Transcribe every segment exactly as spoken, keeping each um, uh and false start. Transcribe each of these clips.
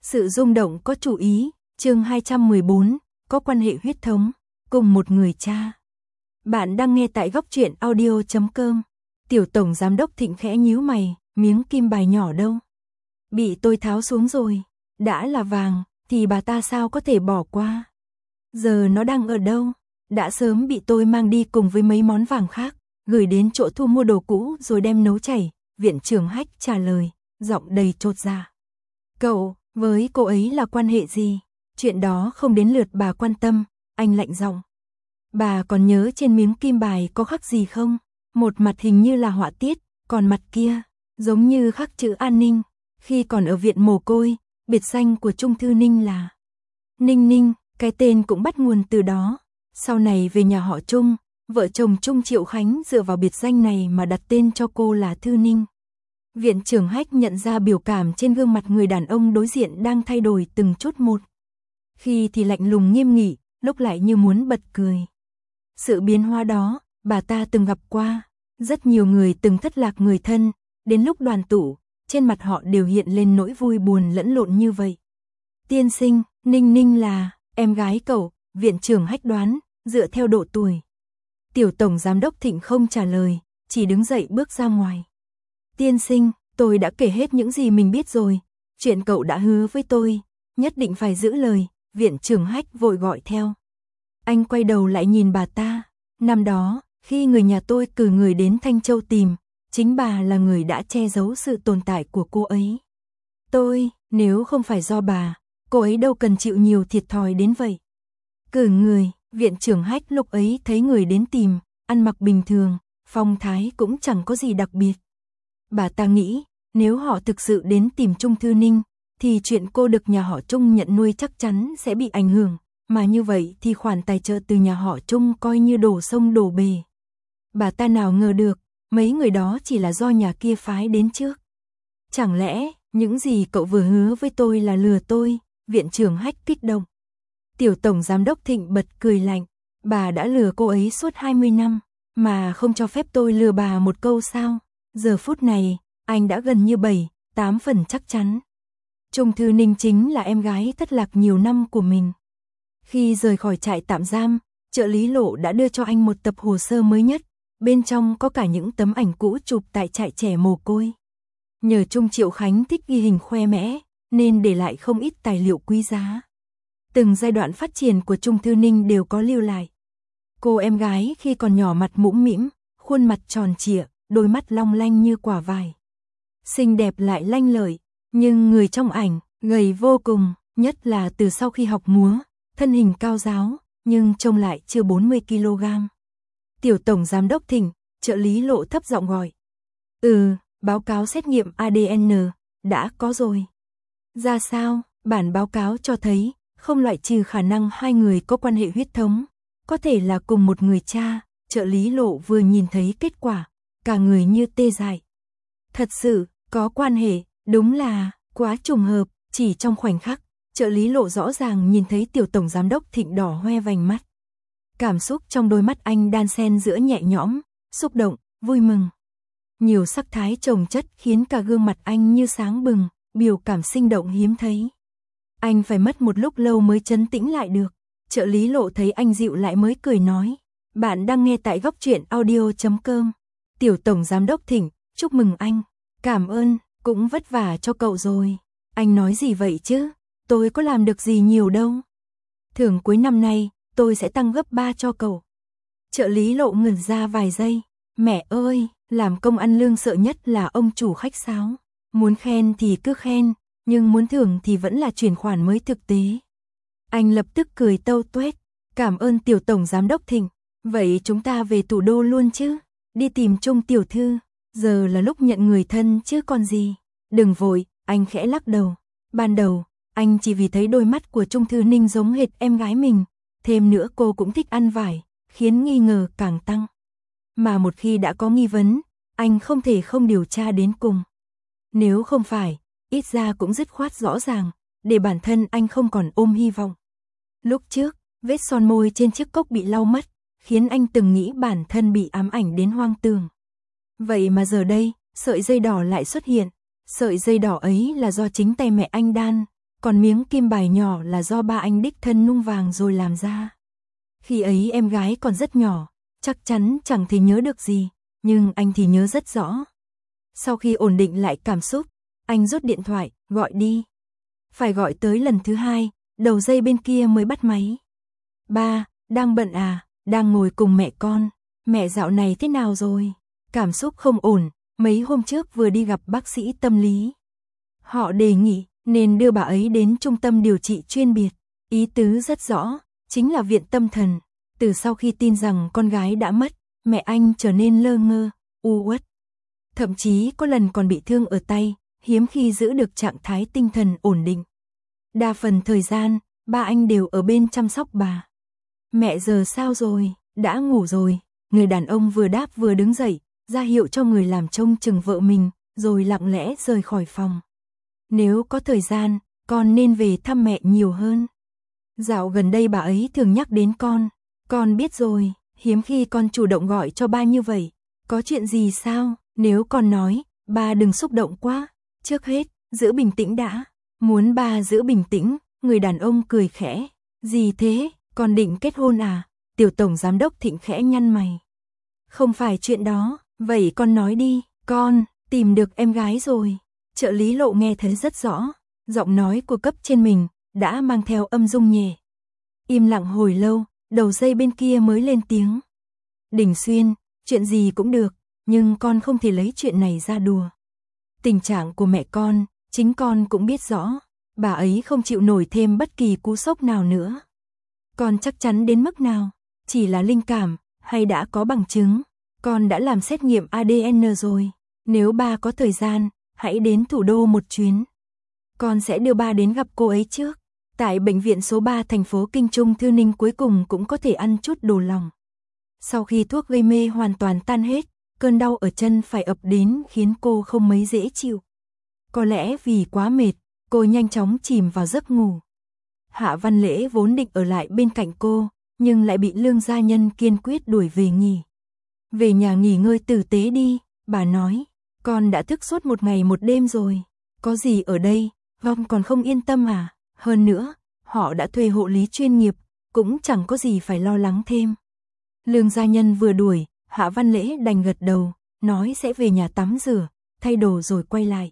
Sự rung động có chủ ý, chương hai trăm mười bốn, có quan hệ huyết thống, cùng một người cha. Bạn đang nghe tại góc truyện audio chấm com. Tiểu tổng giám đốc Thịnh khẽ nhíu mày, miếng kim bài nhỏ đâu? Bị tôi tháo xuống rồi, đã là vàng, thì bà ta sao có thể bỏ qua? Giờ nó đang ở đâu? Đã sớm bị tôi mang đi cùng với mấy món vàng khác, gửi đến chỗ thu mua đồ cũ rồi đem nấu chảy, Viện trưởng Hách trả lời, giọng đầy chột dạ. Cậu, với cô ấy là quan hệ gì? Chuyện đó không đến lượt bà quan tâm, anh lạnh giọng. Bà còn nhớ trên miếng kim bài có khắc gì không? Một mặt hình như là họa tiết, còn mặt kia, giống như khắc chữ An Ninh. Khi còn ở viện mồ côi, biệt danh của Trung Thư Ninh là Ninh Ninh, cái tên cũng bắt nguồn từ đó. Sau này về nhà họ Trung, vợ chồng Trung Triệu Khánh dựa vào biệt danh này mà đặt tên cho cô là Thư Ninh. Viện trưởng Hách nhận ra biểu cảm trên gương mặt người đàn ông đối diện đang thay đổi từng chút một. Khi thì lạnh lùng nghiêm nghị, lúc lại như muốn bật cười. Sự biến hóa đó, bà ta từng gặp qua. Rất nhiều người từng thất lạc người thân, đến lúc đoàn tụ, trên mặt họ đều hiện lên nỗi vui buồn lẫn lộn như vậy. Tiên sinh, Ninh Ninh là em gái cậu, viện trưởng Hách đoán, dựa theo độ tuổi. Tiểu tổng giám đốc Thịnh không trả lời, chỉ đứng dậy bước ra ngoài. Tiên sinh, tôi đã kể hết những gì mình biết rồi, chuyện cậu đã hứa với tôi, nhất định phải giữ lời, viện trưởng Hách vội gọi theo. Anh quay đầu lại nhìn bà ta, năm đó, khi người nhà tôi cử người đến Thanh Châu tìm, chính bà là người đã che giấu sự tồn tại của cô ấy. Tôi, nếu không phải do bà, cô ấy đâu cần chịu nhiều thiệt thòi đến vậy. Cử người, viện trưởng Hách lúc ấy thấy người đến tìm, ăn mặc bình thường, phong thái cũng chẳng có gì đặc biệt. Bà ta nghĩ, nếu họ thực sự đến tìm Trung Thư Ninh, thì chuyện cô được nhà họ Trung nhận nuôi chắc chắn sẽ bị ảnh hưởng, mà như vậy thì khoản tài trợ từ nhà họ Trung coi như đổ sông đổ bể. Bà ta nào ngờ được, mấy người đó chỉ là do nhà kia phái đến trước. Chẳng lẽ, những gì cậu vừa hứa với tôi là lừa tôi, viện trưởng Hách kích động. Tiểu tổng giám đốc Thịnh bật cười lạnh, bà đã lừa cô ấy suốt hai mươi năm, mà không cho phép tôi lừa bà một câu sao? Giờ phút này, anh đã gần như bảy, tám phần chắc chắn. Trung Thư Ninh chính là em gái thất lạc nhiều năm của mình. Khi rời khỏi trại tạm giam, trợ lý Lộ đã đưa cho anh một tập hồ sơ mới nhất, bên trong có cả những tấm ảnh cũ chụp tại trại trẻ mồ côi. Nhờ Trung Triệu Khánh thích ghi hình khoe mẽ, nên để lại không ít tài liệu quý giá. Từng giai đoạn phát triển của Trung Thư Ninh đều có lưu lại. Cô em gái khi còn nhỏ mặt mũm mĩm, khuôn mặt tròn trịa, đôi mắt long lanh như quả vải. Xinh đẹp lại lanh lợi, nhưng người trong ảnh, gầy vô cùng, nhất là từ sau khi học múa, thân hình cao ráo, nhưng trông lại chưa bốn mươi ki lô gam. Tiểu tổng giám đốc Thịnh, trợ lý Lộ thấp giọng gọi. Ừ, báo cáo xét nghiệm a đê en, đã có rồi. Ra sao, bản báo cáo cho thấy, không loại trừ khả năng hai người có quan hệ huyết thống, có thể là cùng một người cha, trợ lý Lộ vừa nhìn thấy kết quả, cả người như tê dại. Thật sự, có quan hệ, đúng là, quá trùng hợp, chỉ trong khoảnh khắc, trợ lý Lộ rõ ràng nhìn thấy tiểu tổng giám đốc Thịnh đỏ hoe vành mắt. Cảm xúc trong đôi mắt anh đan xen giữa nhẹ nhõm, xúc động, vui mừng. Nhiều sắc thái chồng chất khiến cả gương mặt anh như sáng bừng, biểu cảm sinh động hiếm thấy. Anh phải mất một lúc lâu mới trấn tĩnh lại được. Trợ lý Lộ thấy anh dịu lại mới cười nói. Bạn đang nghe tại góc truyện audio chấm com. Tiểu tổng giám đốc Thịnh, chúc mừng anh. Cảm ơn, cũng vất vả cho cậu rồi. Anh nói gì vậy chứ? Tôi có làm được gì nhiều đâu. Thưởng cuối năm nay, tôi sẽ tăng gấp ba cho cậu. Trợ lý Lộ ngẩn ra vài giây. Mẹ ơi, làm công ăn lương sợ nhất là ông chủ khách sáo. Muốn khen thì cứ khen, nhưng muốn thưởng thì vẫn là chuyển khoản mới thực tế. Anh lập tức cười tâu tuét. Cảm ơn tiểu tổng giám đốc Thịnh. Vậy chúng ta về thủ đô luôn chứ? Đi tìm Trung tiểu thư. Giờ là lúc nhận người thân chứ còn gì. Đừng vội, anh khẽ lắc đầu. Ban đầu, anh chỉ vì thấy đôi mắt của Trung Thư Ninh giống hệt em gái mình. Thêm nữa cô cũng thích ăn vải, khiến nghi ngờ càng tăng. Mà một khi đã có nghi vấn, anh không thể không điều tra đến cùng. Nếu không phải, ít ra cũng dứt khoát rõ ràng, để bản thân anh không còn ôm hy vọng. Lúc trước, vết son môi trên chiếc cốc bị lau mất, khiến anh từng nghĩ bản thân bị ám ảnh đến hoang tưởng. Vậy mà giờ đây, sợi dây đỏ lại xuất hiện. Sợi dây đỏ ấy là do chính tay mẹ anh đan, còn miếng kim bài nhỏ là do ba anh đích thân nung vàng rồi làm ra. Khi ấy em gái còn rất nhỏ, chắc chắn chẳng thể nhớ được gì, nhưng anh thì nhớ rất rõ. Sau khi ổn định lại cảm xúc, anh rút điện thoại, gọi đi. Phải gọi tới lần thứ hai, đầu dây bên kia mới bắt máy. Ba, đang bận à, đang ngồi cùng mẹ con. Mẹ dạo này thế nào rồi? Cảm xúc không ổn, mấy hôm trước vừa đi gặp bác sĩ tâm lý. Họ đề nghị nên đưa bà ấy đến trung tâm điều trị chuyên biệt. Ý tứ rất rõ, chính là viện tâm thần. Từ sau khi tin rằng con gái đã mất, mẹ anh trở nên lơ ngơ, u uất. Thậm chí có lần còn bị thương ở tay, hiếm khi giữ được trạng thái tinh thần ổn định. Đa phần thời gian, ba anh đều ở bên chăm sóc bà. Mẹ giờ sao rồi, đã ngủ rồi. Người đàn ông vừa đáp vừa đứng dậy, ra hiệu cho người làm trông chừng vợ mình, rồi lặng lẽ rời khỏi phòng. Nếu có thời gian, con nên về thăm mẹ nhiều hơn. Dạo gần đây bà ấy thường nhắc đến con. Con biết rồi, hiếm khi con chủ động gọi cho ba như vậy. Có chuyện gì sao? Nếu con nói, ba đừng xúc động quá. Trước hết, giữ bình tĩnh đã. Muốn ba giữ bình tĩnh, người đàn ông cười khẽ. Gì thế, con định kết hôn à? Tiểu tổng giám đốc Thịnh khẽ nhăn mày. Không phải chuyện đó, vậy con nói đi. Con, tìm được em gái rồi. Trợ lý Lộ nghe thấy rất rõ, giọng nói của cấp trên mình đã mang theo âm dung nhẹ. Im lặng hồi lâu, đầu dây bên kia mới lên tiếng. Đình Xuyên, chuyện gì cũng được, nhưng con không thể lấy chuyện này ra đùa. Tình trạng của mẹ con, chính con cũng biết rõ, bà ấy không chịu nổi thêm bất kỳ cú sốc nào nữa. Con chắc chắn đến mức nào? Chỉ là linh cảm, hay đã có bằng chứng? Con đã làm xét nghiệm a đê en rồi. Nếu ba có thời gian, hãy đến thủ đô một chuyến. Con sẽ đưa ba đến gặp cô ấy trước. Tại bệnh viện số ba thành phố Kinh Trung Thư Ninh cuối cùng cũng có thể ăn chút đồ lòng. Sau khi thuốc gây mê hoàn toàn tan hết, cơn đau ở chân phải ập đến khiến cô không mấy dễ chịu. Có lẽ vì quá mệt, cô nhanh chóng chìm vào giấc ngủ. Hạ Văn Lễ vốn định ở lại bên cạnh cô, nhưng lại bị Lương gia nhân kiên quyết đuổi về nghỉ. Về nhà nghỉ ngơi tử tế đi, bà nói. Con đã thức suốt một ngày một đêm rồi. Có gì ở đây, vong còn không yên tâm à? Hơn nữa, họ đã thuê hộ lý chuyên nghiệp, cũng chẳng có gì phải lo lắng thêm. Lương gia nhân vừa đuổi, Hạ Văn Lễ đành gật đầu, nói sẽ về nhà tắm rửa, thay đồ rồi quay lại.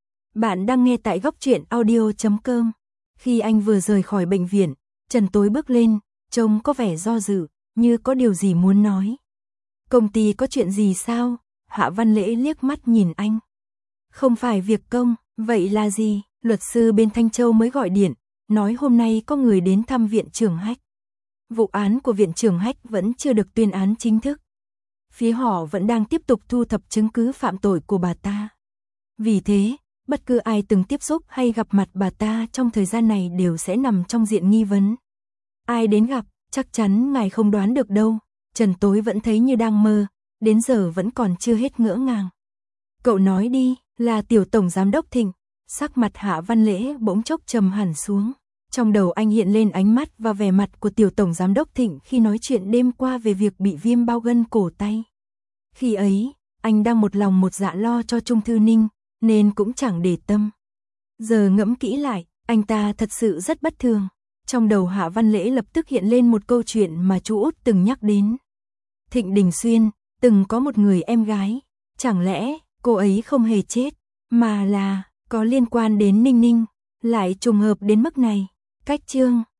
Bạn đang nghe tại góc truyện audio chấm com. Khi anh vừa rời khỏi bệnh viện, Trần Tối bước lên, trông có vẻ do dự, như có điều gì muốn nói. Công ty có chuyện gì sao? Hạ Văn Lễ liếc mắt nhìn anh. Không phải việc công, vậy là gì? Luật sư bên Thanh Châu mới gọi điện, nói hôm nay có người đến thăm viện trưởng Hách. Vụ án của viện trưởng Hách vẫn chưa được tuyên án chính thức. Phía họ vẫn đang tiếp tục thu thập chứng cứ phạm tội của bà ta. Vì thế, bất cứ ai từng tiếp xúc hay gặp mặt bà ta trong thời gian này đều sẽ nằm trong diện nghi vấn. Ai đến gặp, chắc chắn ngài không đoán được đâu. Trần Tối vẫn thấy như đang mơ, đến giờ vẫn còn chưa hết ngỡ ngàng. Cậu nói đi, là tiểu tổng giám đốc Thịnh. Sắc mặt Hạ Văn Lễ bỗng chốc trầm hẳn xuống. Trong đầu anh hiện lên ánh mắt và vẻ mặt của tiểu tổng giám đốc Thịnh khi nói chuyện đêm qua về việc bị viêm bao gân cổ tay. Khi ấy, anh đang một lòng một dạ lo cho Trung Thư Ninh, nên cũng chẳng để tâm. Giờ ngẫm kỹ lại, anh ta thật sự rất bất thường. Trong đầu Hạ Văn Lễ lập tức hiện lên một câu chuyện mà chú Út từng nhắc đến. Thịnh Đình Xuyên từng có một người em gái, chẳng lẽ cô ấy không hề chết, mà là có liên quan đến Ninh Ninh, lại trùng hợp đến mức này. Cách chương